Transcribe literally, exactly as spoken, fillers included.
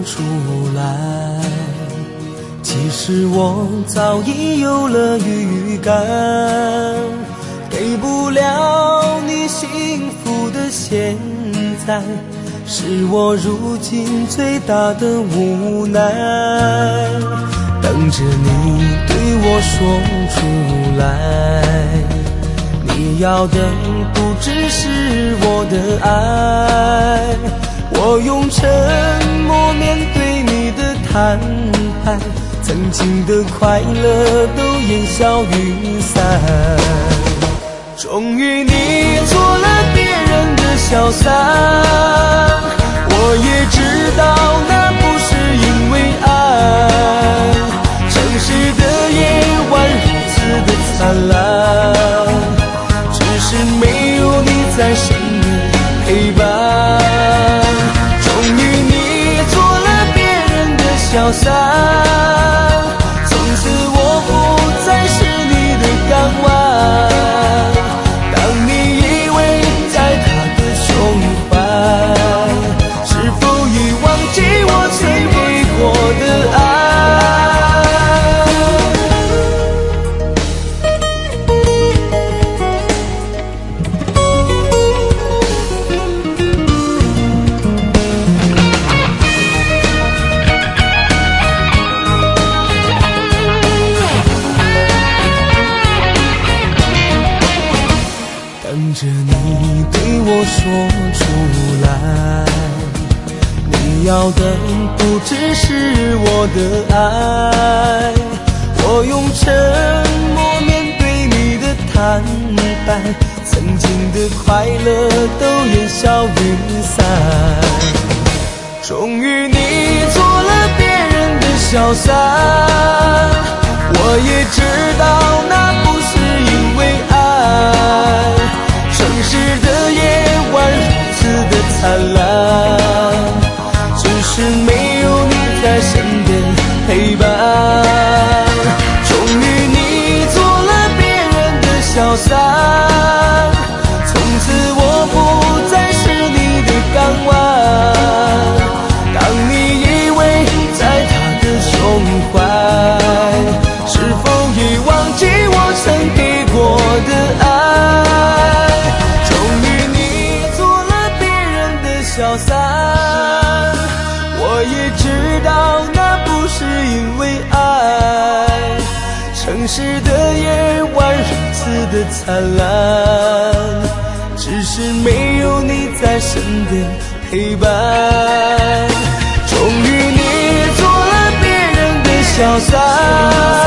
出来，其实我早已有了预感，给不了你幸福的现在，是我如今最大的无奈。等着你对我说出来，你要的不只是我的爱，我用沉默面对你的坦白，曾经的快乐都烟消云散。终于你做了别人的小三，我也知道那不是因为爱，城市的夜晚如此的灿烂，只是没有你在身边陪伴。终于你做了别人的小三，从此我不再是你的港湾。当你以为在他的胸怀，是否已忘记我曾给过的爱？等着你对我说出来，你要的不只是我的爱，我用沉默面对你的坦白，曾经的快乐都烟消云散。终于你做了别人的小三，我也知道那不是因为爱，城市的夜晚如此的灿烂，只是没有你在身边陪伴。终于你做了别人的小三，从此我不再是你的港湾。当你以为在他的胸怀，是否已忘记我曾给过的爱？小三，我也知道那不是因为爱，城市的夜晚如此的灿烂，只是没有你在身边陪伴。终于你做了别人的小三，